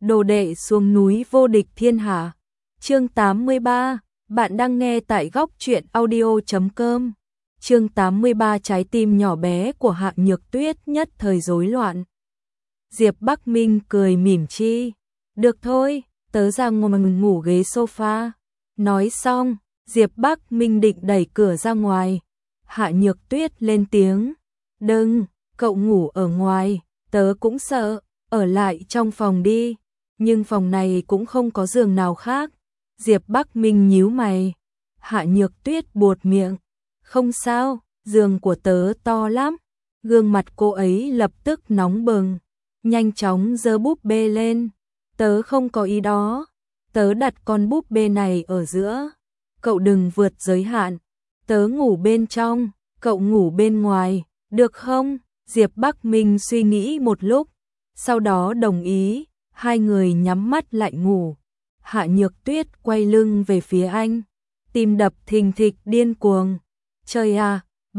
đồ đệ xuống núi vô địch thiên hạ. Chương 83, bạn đang nghe tại góc truyện audio.com. Chương 83 trái tim nhỏ bé của Hạ Nhược Tuyết nhất thời rối loạn. Diệp Bắc Minh cười mỉm chi. Được thôi, tớ ra ngủ ghế sofa. Nói xong, Diệp Bắc Minh định đẩy cửa ra ngoài. Hạ Nhược Tuyết lên tiếng. Đừng, cậu ngủ ở ngoài, tớ cũng sợ, ở lại trong phòng đi. Nhưng phòng này cũng không có giường nào khác. Diệp Bắc Minh nhíu mày. Hạ Nhược Tuyết buột miệng. Không sao, giường của tớ to lắm. Gương mặt cô ấy lập tức nóng bừng. Nhanh chóng giơ búp bê lên. Tớ không có ý đó. Tớ đặt con búp bê này ở giữa. Cậu đừng vượt giới hạn. Tớ ngủ bên trong, cậu ngủ bên ngoài, được không? Diệp Bắc Minh suy nghĩ một lúc. Sau đó đồng ý, hai người nhắm mắt lại ngủ. Hạ Nhược Tuyết quay lưng về phía anh. Tim đập thình thịch điên cuồng. Trời à,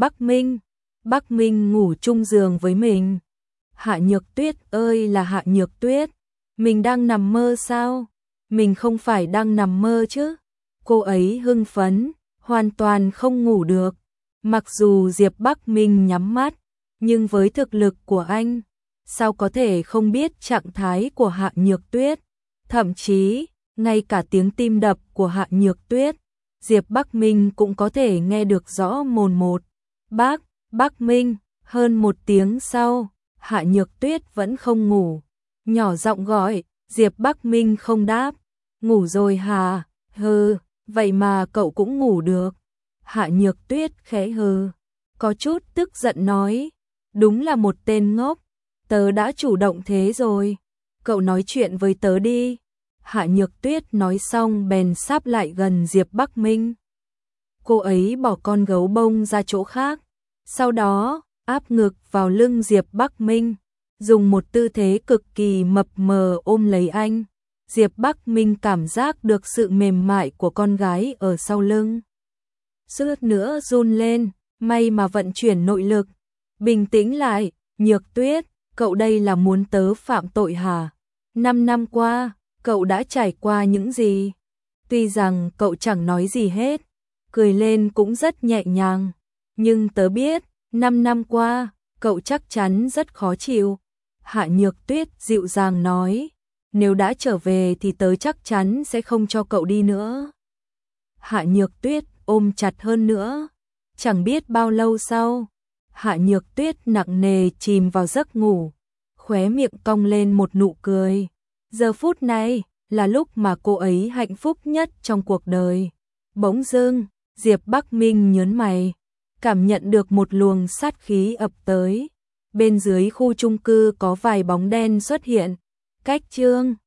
Bắc Minh ngủ chung giường với mình. Hạ Nhược Tuyết ơi là Hạ Nhược Tuyết. Mình đang nằm mơ sao? Mình không phải đang nằm mơ chứ? Cô ấy hưng phấn, hoàn toàn không ngủ được. Mặc dù Diệp Bắc Minh nhắm mắt, nhưng với thực lực của anh, sao có thể không biết trạng thái của Hạ Nhược Tuyết? Thậm chí, ngay cả tiếng tim đập của Hạ Nhược Tuyết, Diệp Bắc Minh cũng có thể nghe được rõ mồn một. Bắc Minh, hơn một tiếng sau, Hạ Nhược Tuyết vẫn không ngủ. Nhỏ giọng gọi, Diệp Bắc Minh không đáp. Ngủ rồi hả? Hừ, vậy mà cậu cũng ngủ được. Hạ Nhược Tuyết khẽ hừ, có chút tức giận nói. Đúng là một tên ngốc, tớ đã chủ động thế rồi. Cậu nói chuyện với tớ đi. Hạ Nhược Tuyết nói xong bèn sáp lại gần Diệp Bắc Minh. Cô ấy bỏ con gấu bông ra chỗ khác. Sau đó, áp ngực vào lưng Diệp Bắc Minh. Dùng một tư thế cực kỳ mập mờ ôm lấy anh. Diệp Bắc Minh cảm giác được sự mềm mại của con gái ở sau lưng. Suýt nữa run lên, may mà vận chuyển nội lực. Bình tĩnh lại, Nhược Tuyết, cậu đây là muốn tớ phạm tội hả? 5 năm qua, cậu đã trải qua những gì? Tuy rằng cậu chẳng nói gì hết, cười lên cũng rất nhẹ nhàng. Nhưng tớ biết, 5 năm qua, cậu chắc chắn rất khó chịu. Hạ Nhược Tuyết dịu dàng nói, nếu đã trở về thì tớ chắc chắn sẽ không cho cậu đi nữa. Hạ Nhược Tuyết ôm chặt hơn nữa. Chẳng biết bao lâu sau, Hạ Nhược Tuyết nặng nề chìm vào giấc ngủ, khóe miệng cong lên một nụ cười. Giờ phút này là lúc mà cô ấy hạnh phúc nhất trong cuộc đời. Bỗng dưng, Diệp Bắc Minh nhớn mày, cảm nhận được một luồng sát khí ập tới. Bên dưới khu chung cư có vài bóng đen xuất hiện. Cách Trương